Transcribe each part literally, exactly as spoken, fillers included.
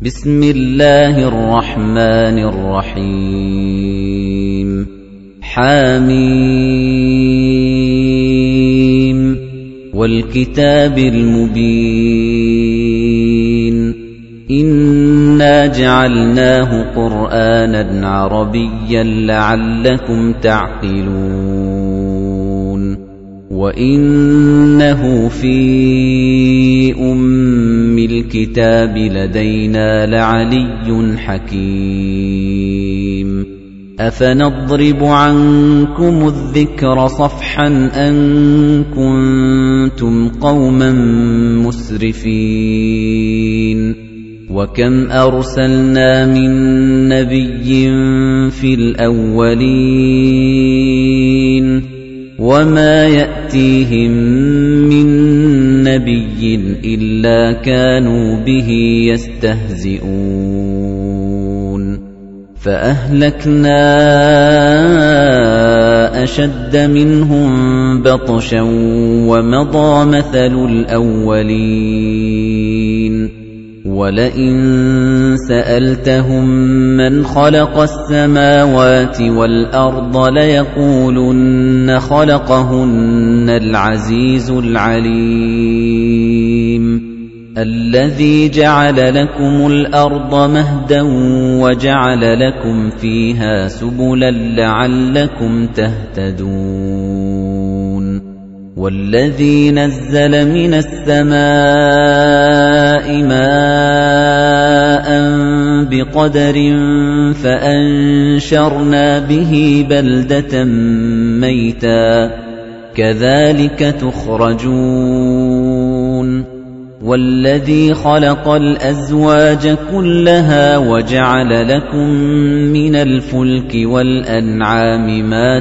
بسم الله الرحمن الرحيم حميم والكتاب المبين إنا جعلناه قرآنا عربيا لعلكم تعقلون وإنه في أم الكتاب لدينا لعلي حكيم أفنضرب عنكم الذكر صفحا أن كنتم قوما مسرفين وكم أرسلنا من نبي في الأولين وما يأتيهم من نبي إلا كانوا به يستهزئون فأهلكنا أشد منهم بطشا ومضى مثل الأولين ولئن سألتهم من خلق السماوات والأرض ليقولن خلقهن العزيز العليم الذي جعل لكم الأرض مهدا وجعل لكم فيها سبلا لعلكم تهتدون والذي نزل من السماء ماء بقدر فأنشرنا به بلدة ميتا كذلك تخرجون والذي خلق الأزواج كلها وجعل لكم من الفلك والأنعام ما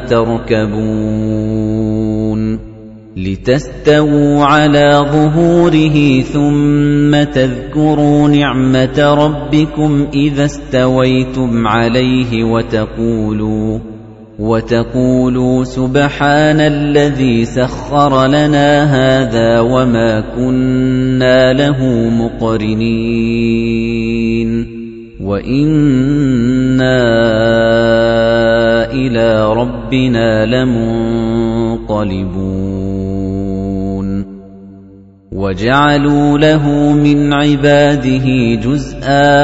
تركبون لتستووا على ظهوره ثم تذكروا نعمة ربكم إذا استويتم عليه وتقولوا وتقولوا سبحان الذي سخر لنا هذا وما كنا له مقرنين وإنا إلى ربنا لمنقلبون وجعلوا له من عباده جزءا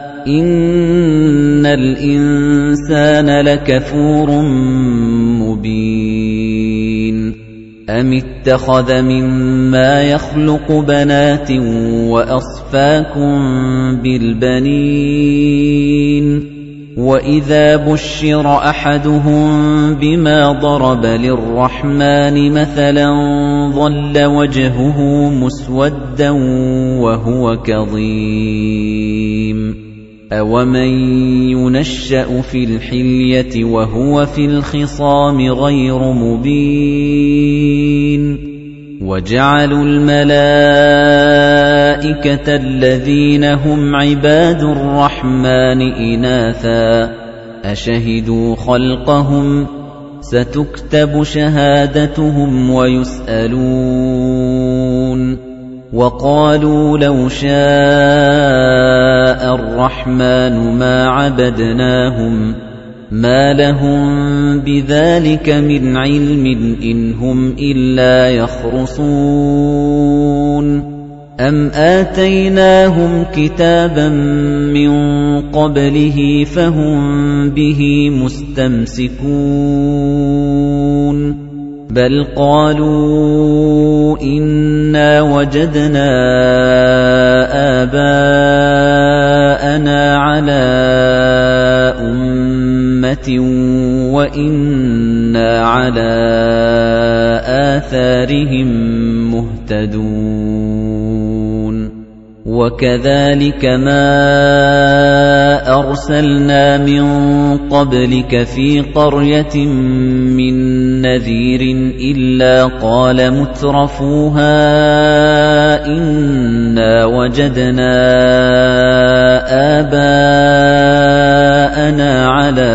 إن الإنسان لكفور مبين أم اتخذ مما يخلق بنات وأصفاكم بالبنين وإذا بشر أحدهم بما ضرب للرحمن مثلا ظل وجهه مسودا وهو كظيم أومن ينشأ في الحلية وهو في الخصام غير مبين وجعلوا الملائكة الذين هم عباد الرحمن إناثا أشهدوا خلقهم ستكتب شهادتهم ويسألون وقالوا لو شاء الرحمن ما عبدناهم ما لهم بذلك من علم إن هم إلا يخرصون أم آتيناهم كتابا من قبله فهم به مستمسكون بل قالوا إنا وجدنا آباءنا على أمة وإنا على آثارهم مهتدون وكذلك ما أرسلنا من قبلك في قرية من نذير إلا قال مترفوها إنا وجدنا آباءنا على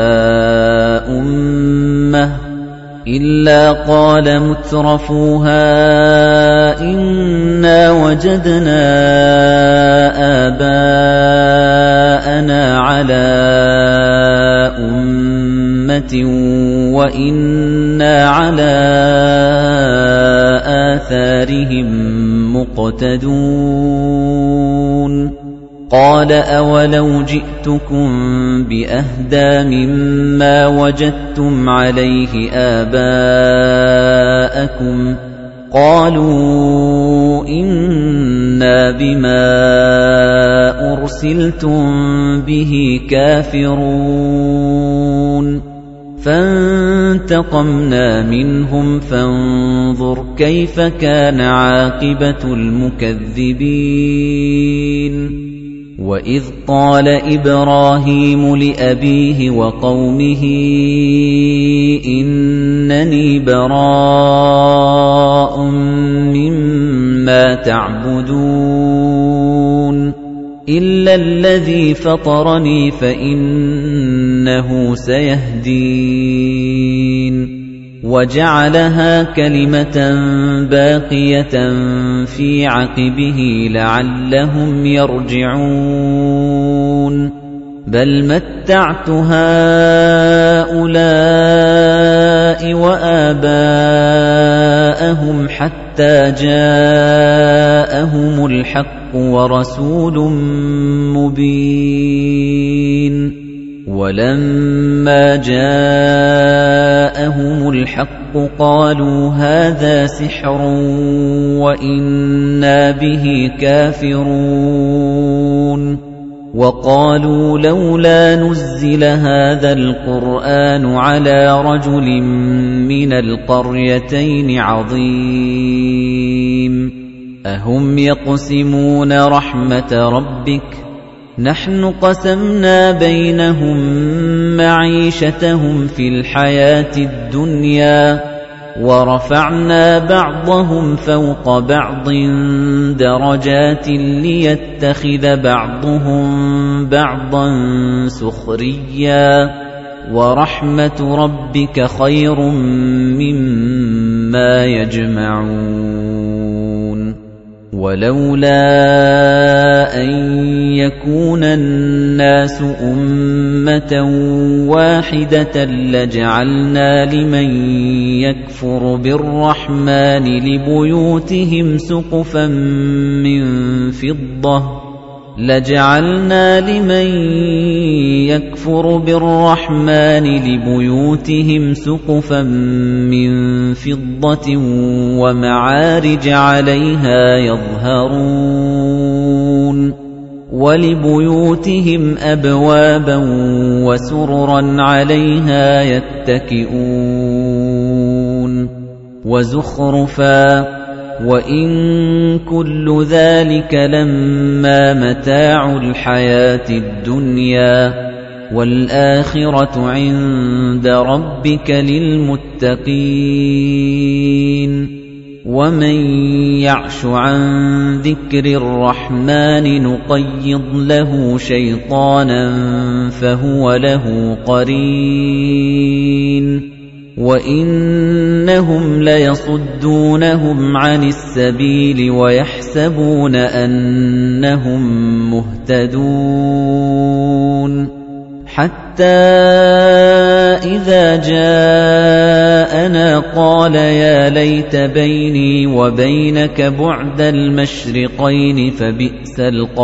أمة إلا قال مترفوها إنا وجدنا آباءنا مُقْتَدُونَ قَالَ أَوَلَوْ جِئْتُكُم بِأَهْدَىٰ مِمَّا وَجَدتُّمْ عَلَيْهِ آبَاءَكُمْ قَالُوا إِنَّا بِمَا أُرْسِلْتُم بِهِ كَافِرُونَ فَانتَقَمْنَا مِنْهُمْ فَانظُرْ كَيْفَ كَانَ عَاقِبَةُ الْمُكَذِّبِينَ وَإِذْ قَالَ إِبْرَاهِيمُ لِأَبِيهِ وَقَوْمِهِ إِنَّنِي بَرَاءٌ مِّمَّا تَعْبُدُونَ إِلَّا الَّذِي فَطَرَنِي فَإِنَّهُ سَيَهْدِينِ وَجَعَلَهَا كَلِمَةً بَاقِيَةً فِي عَقِبِهِ لَعَلَّهُمْ يَرْجِعُونَ بَلْ مَتَّعْتُ هَٰؤُلَاءِ وَآبَاءَهُمْ حَتَّىٰ جَاءَهُمُ الْحَقُّ وَرَسُولٌ مُّبِينٌ وَلَمَّا جَاءَهُمُ الْحَقُّ قَالُوا هَٰذَا سِحْرٌ وَإِنَّا بِهِ كَافِرُونَ وَقَالُوا لَوْلَا نُزِّلَ هَٰذَا الْقُرْآنُ عَلَىٰ رَجُلٍ مِّنَ الْقَرْيَتَيْنِ عَظِيمٍ أَهُمْ يَقْسِمُونَ رَحْمَةَ رَبِّكَ نَحْنُ قَسَمْنَا بَيْنَهُم مَّعِيشَتَهُمْ فِي الْحَيَاةِ الدُّنْيَا وَرَفَعْنَا بَعْضَهُمْ فَوْقَ بَعْضٍ دَرَجَاتٍ لِّيَتَّخِذَ بَعْضُهُم بَعْضًا سُخْرِيًّا وَرَحْمَةُ رَبِّكَ خَيْرٌ مِّمَّا يَجْمَعُونَ وَلَوْلَا أَن يَكُونَ النَّاسُ أُمَّةً وَاحِدَةً لَّجَعَلْنَا لِمَن يَكْفُرُ بِالرَّحْمَٰنِ لِبُيُوتِهِمْ سُقُفًا مِّن فِضَّةٍ لَجَعَلْنَا لِمَن يَكْفُرُ بِالرَّحْمَٰنِ لِبُيُوتِهِمْ سُقُفًا مِّن فِضَّةٍ وَمَعَارِجَ عَلَيْهَا يَظْهَرُونَ وَلِبُيُوتِهِمْ أَبْوَابًا وَسُرُرًا عَلَيْهَا يَتَّكِئُونَ وَزُخْرُفًا وَإِن كُلُّ ذَلِكَ لَمَّا مَتَاعُ الْحَيَاةِ الدُّنْيَا وَالْآخِرَةُ عِندَ رَبِّكَ لِلْمُتَّقِينَ وَمَن يَعْشُ عَن ذِكْرِ الرَّحْمَٰنِ نُقَيِّضْ لَهُ شَيْطَانًا فَهُوَ لَهُ قَرِينٌ وَإِنَّهُمْ لَيَصُدُّونَهُمْ عَنِ السَّبِيلِ وَيَحْسَبُونَ أَنَّهُم مُّهْتَدُونَ حَتَّىٰ إِذَا جَاءَنَا قَالَ يَا لَيْتَ بَيْنِي وَبَيْنَكَ بُعْدَ الْمَشْرِقَيْنِ فَبِئْسَ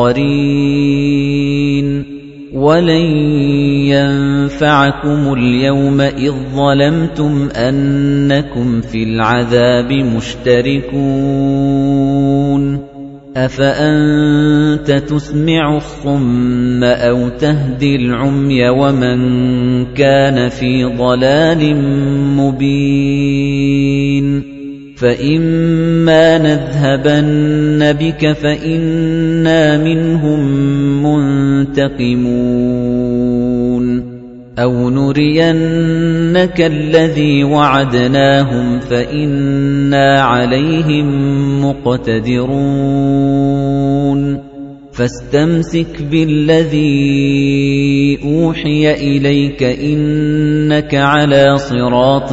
الْقَرِينُ وَلَن يَنفَعَكُمُ الْيَوْمَ إِذ ظَّلَمْتُمْ أَنَّكُمْ فِي الْعَذَابِ مُشْتَرِكُونَ أَفَأَنتَ تُسْمِعُ الصُّمَّ أَوْ تَهْدِي الْعُمْيَ وَمَن كَانَ في ضَلَالٍ مُّبِينٍ فَإِمَّا نَذْهَبَنَّ بِكَ فَإِنَّا مِنْهُم مُّنتَقِمُونَ أَوْ نُرِيَنَّكَ الَّذِي وَعَدْنَاهُمْ فَإِنَّا عَلَيْهِم مُّقْتَدِرُونَ فَاسْتَمْسِكْ بِالَّذِي أُوحِيَ إِلَيْكَ إِنَّكَ عَلَىٰ صِرَاطٍ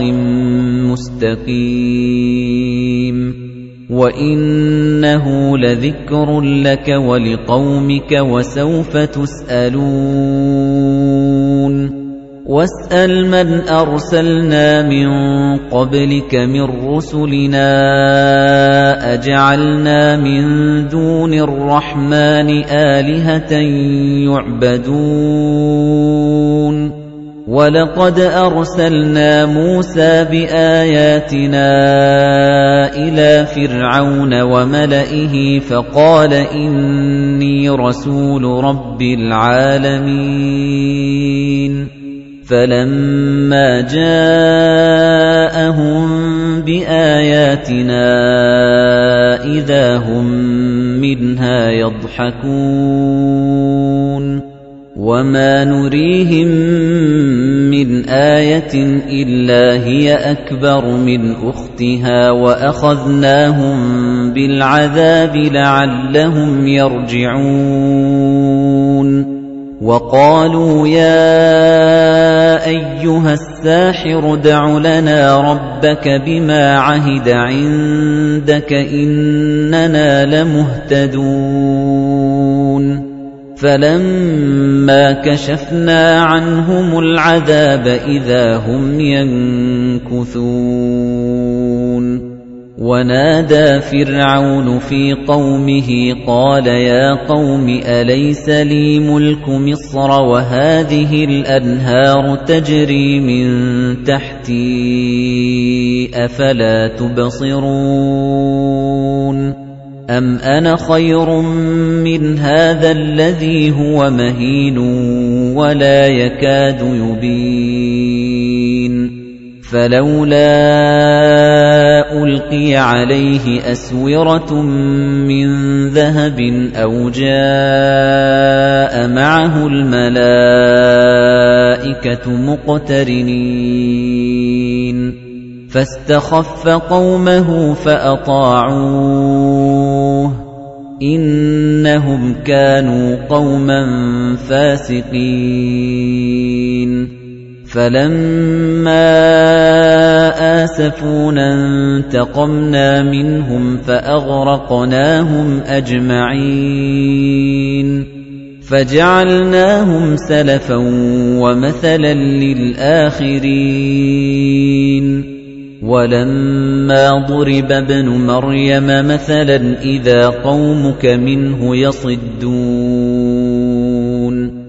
مُّسْتَقِيمٍ وَإِنَّهُ لَذِكْرٌ لَّكَ وَلِقَوْمِكَ وَسَوْفَ تُسْأَلُونَ وَاسْأَلْ مَنْ أَرْسَلْنَا مِن قَبْلِكَ مِن رُّسُلِنَا أَجَعَلْنَا مِن دُونِ الرَّحْمَٰنِ آلِهَةً يُعْبَدُونَ وَلَقَدْ أَرْسَلْنَا مُوسَىٰ بِآيَاتِنَا إِلَىٰ فِرْعَوْنَ وَمَلَئِهِ فَقَالَ إِنِّي رَسُولُ رَبِّ الْعَالَمِينَ فَلَمَّا جَاءَهُم بِآيَاتِنَا إِذَا هُم مِّنْهَا يَضْحَكُونَ وَمَا نُرِيهِم مِّنْ آيَةٍ إِلَّا هِيَ أَكْبَرُ مِنْ أُخْتِهَا وَأَخَذْنَاهُم بِالْعَذَابِ لَعَلَّهُمْ يَرْجِعُونَ وَقَالُوا يَا أَيُّهَ السَّاحِرُ ادْعُ لَنَا رَبَّكَ بِمَا عَهِدَ عِندَكَ إِنَّنَا لَمُهْتَدُونَ فَلَمَّا كَشَفْنَا عَنْهُمُ الْعَذَابَ إِذَا هُمْ يَنكُثُونَ وَنَادَى فِرْعَوْنُ فِي قَوْمِهِ قَالَ يَا قَوْمِ أَلَيْسَ لِي مُلْكُ مِصْرَ وَهَٰذِهِ الْأَنْهَارُ تَجْرِي مِن تَحْتِي أَفَلَا تُبْصِرُونَ أَمْ أَنَا خَيْرٌ مِّنْ هَٰذَا الَّذِي هُوَ مَهِينٌ وَلَا يَكَادُ يُبِينُ فَلَوْلَا أُلْقِيَ عَلَيْهِ أَسْوِرَةٌ مِّن ذَهَبٍ أَوْ جَاءَ مَعَهُ الْمَلَائِكَةُ مُقْتَرِنِينَ فَاسْتَخَفَّ قَوْمَهُ فَأَطَاعُوهُ إِنَّهُمْ كَانُوا قَوْمًا فَاسِقِينَ فَلَمَّا آسَفُونَا انتَقَمْنَا مِنْهُمْ فَأَغْرَقْنَاهُمْ أَجْمَعِينَ فَجَعَلْنَاهُمْ سَلَفًا وَمَثَلًا لِلْآخِرِينَ وَلَمَّا ضُرِبَ ابْنُ مَرْيَمَ مَثَلًا إِذَا قَوْمُكَ مِنْهُ يَصِدُّونَ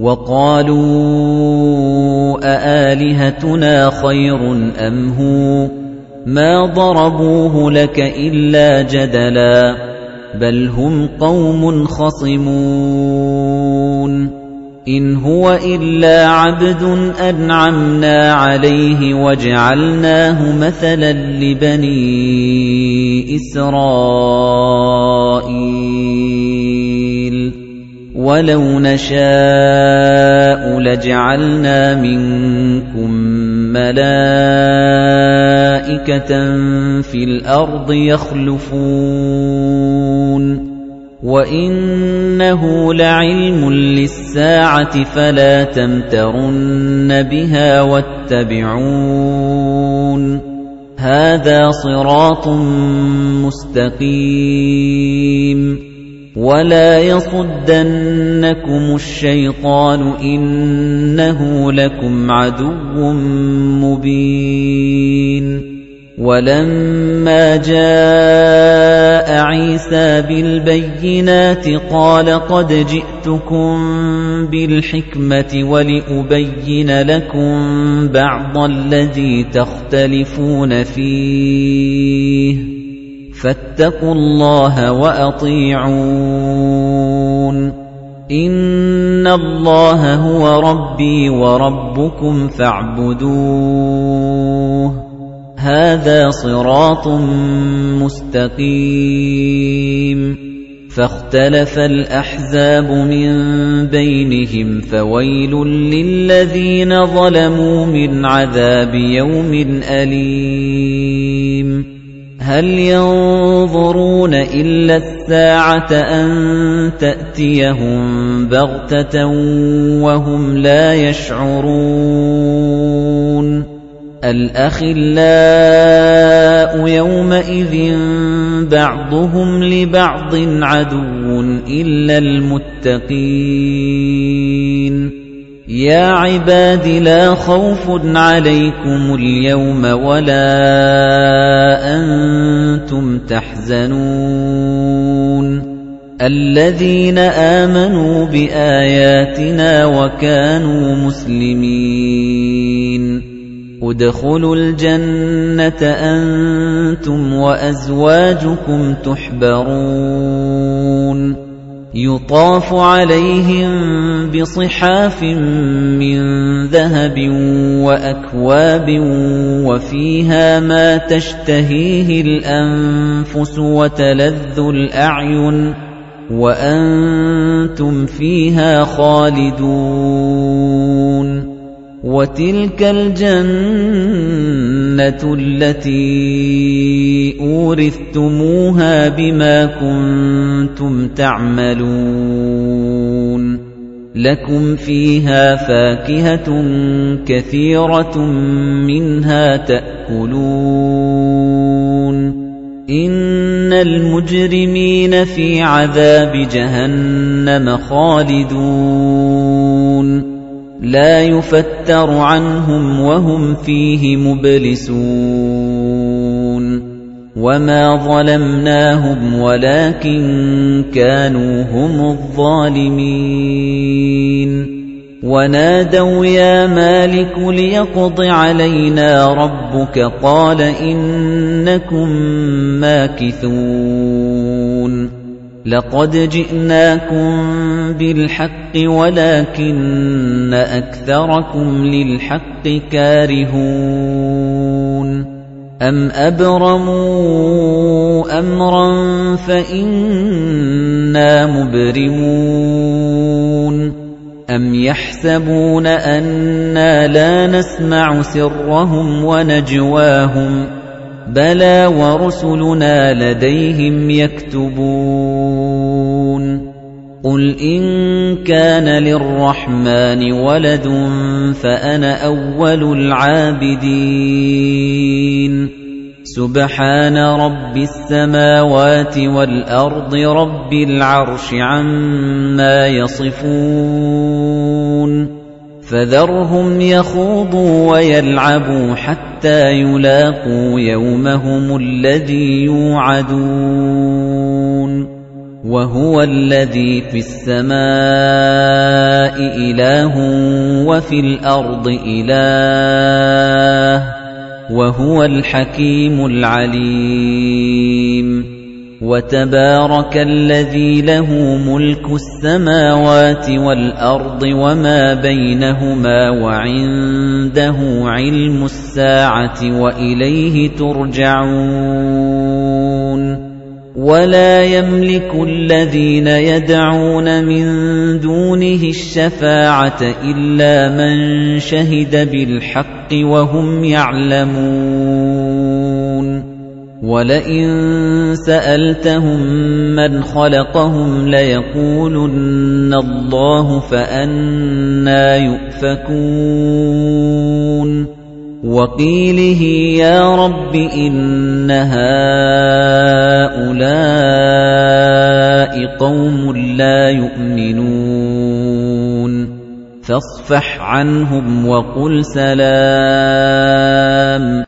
وَقَالُوا أَآلِهَتُنَا خَيْرٌ أَمْ هُوَ مَا ضَرَبُوهُ لَكَ إِلَّا جَدَلًا بَلْ هُمْ قَوْمٌ خَصِمُونَ إِنْ هُوَ إِلَّا عَبْدٌ أَنْعَمْنَا عَلَيْهِ وَجَعَلْنَاهُ مَثَلًا لِبَنِي إِسْرَائِيلَ وَلَوْ نَشَاءُ لَجَعَلْنَا مِنكُم مَّلَائِكَةً فِي الْأَرْضِ يَخْلُفُونَ وَإِنَّهُ لَعِلْمٌ لِّلسَّاعَةِ فَلَا تَمْتَرُنَّ بِهَا وَاتَّبِعُونِ هَذَا صِرَاطٌ مُّسْتَقِيمٌ وَلَا يَصُدَّنَّكُمُ الشَّيْطَانُ إِنَّهُ لَكُمْ عَدُوٌّ مُّبِينٌ وَلَمَّا جَاءَ عِيسَىٰ بِالْبَيِّنَاتِ قَالَ قَدْ جِئْتُكُم بِالْحِكْمَةِ وَلِأُبَيِّنَ لَكُم بَعْضَ الَّذِي تَخْتَلِفُونَ فِيهِ فَاتَّقُوا اللَّهَ وَأَطِيعُونِ إِنَّ اللَّهَ هُوَ رَبِّي وَرَبُّكُمْ فَاعْبُدُوهُ هَذَا صِرَاطٌ مُّسْتَقِيمٌ فَاخْتَلَفَ الْأَحْزَابُ مِن بَيْنِهِمْ فَوَيْلٌ لِّلَّذِينَ ظَلَمُوا مِنْ عَذَابِ يَوْمٍ أَلِيمٍ هَلْ يَنظُرُونَ إِلَّا السَّاعَةَ أَن تَأْتِيَهُم بَغْتَةً وَهُمْ لَا يَشْعُرُونَ الْأَخِلَّاءُ يَوْمَئِذٍ بَعْضُهُمْ لِبَعْضٍ عَدُوٌّ إِلَّا الْمُتَّقِينَ يَا عِبَادِ لَا خَوْفٌ عَلَيْكُمُ الْيَوْمَ وَلَا أَنتُمْ تَحْزَنُونَ الَّذِينَ آمَنُوا بِآيَاتِنَا وَكَانُوا مُسْلِمِينَ ادْخُلُوا الْجَنَّةَ أَنتُمْ وَأَزْوَاجُكُمْ تُحْبَرُونَ يُطَافُ عَلَيْهِم بِصِحَافٍ مِّن ذَهَبٍ وَأَكْوَابٍ وَفِيهَا مَا تَشْتَهِيهِ الْأَنفُسُ وَتَلَذُّ الْأَعْيُنُ وَأَنتُمْ فِيهَا خَالِدُونَ وَتِلْكَ الْجَنَّةُ الَّتِي أُورِثْتُمُوهَا بِمَا كُنتُمْ تَعْمَلُونَ لَكُمْ فِيهَا فَاكِهَةٌ كَثِيرَةٌ مِنْهَا تَأْكُلُونَ إِنَّ الْمُجْرِمِينَ فِي عَذَابِ جَهَنَّمَ خَالِدُونَ لَا يُفَتَّرُ عَنْهُمْ وَهُمْ فِيهِ مُبْلِسُونَ وَمَا ظَلَمْنَاهُمْ وَلَكِن كَانُوا هُمُ الظَّالِمِينَ وَنَادَوْا يَا مَالِكُ لِيَقْضِ عَلَيْنَا رَبُّكَ قَالَ إِنَّكُمْ مَاكِثُونَ لَقَدْ جِئْنَاكُمْ بِالْحَقِّ وَلَكِنَّ أَكْثَرَكُمْ لِلْحَقِّ كَارِهُونَ أَمْ أَبْرَمُوا أَمْرًا فَإِنَّا مُبْرِمُونَ أَمْ يَحْسَبُونَ أَنَّا لَا نَسْمَعُ سِرَّهُمْ وَنَجْوَاهُمْ بَلَى وَرُسُلُنَا لَدَيْهِمْ يَكْتُبُونَ قُلْ إِن كَانَ لِلرَّحْمَنِ وَلَدٌ فَأَنَا أَوَّلُ الْعَابِدِينَ سُبْحَانَ رَبِّ السَّمَاوَاتِ وَالْأَرْضِ رَبِّ الْعَرْشِ عَمَّا يَصِفُونَ فَذَرْهُمْ يَخُوضُوا وَيَلْعَبُوا حَتَّى يُلاقُوا يَوْمَهُمُ الَّذِي يُوعَدُونَ وَهُوَ الَّذِي فِي السَّمَاءِ إِلَٰهٌ وَفِي الْأَرْضِ إِلَٰهٌ وَهُوَ الْحَكِيمُ الْعَلِيمُ وَتَبَارَكَ الَّذِي لَهُ مُلْكُ السَّمَاوَاتِ وَالْأَرْضِ وَمَا بَيْنَهُمَا وَعِندَهُ عِلْمُ السَّاعَةِ وَإِلَيْهِ تُرْجَعُونَ وَلَا يَمْلِكُ الَّذِينَ يَدْعُونَ مِن دُونِهِ الشَّفَاعَةَ إِلَّا مَن شَهِدَ بِالْحَقِّ وَهُمْ يَعْلَمُونَ وَلَئِن سَأَلْتَهُم مَّنْ خَلَقَهُمْ لَيَقُولُنَّ اللَّهُ فَأَنَّىٰ يُؤْفَكُونَ وَقِيلِهِ يَا رَبِّ إِنَّ هَٰؤُلَاءِ قَوْمٌ لَّا يُؤْمِنُونَ فَاصْفَحْ عَنْهُمْ وَقُلْ سَلَامٌ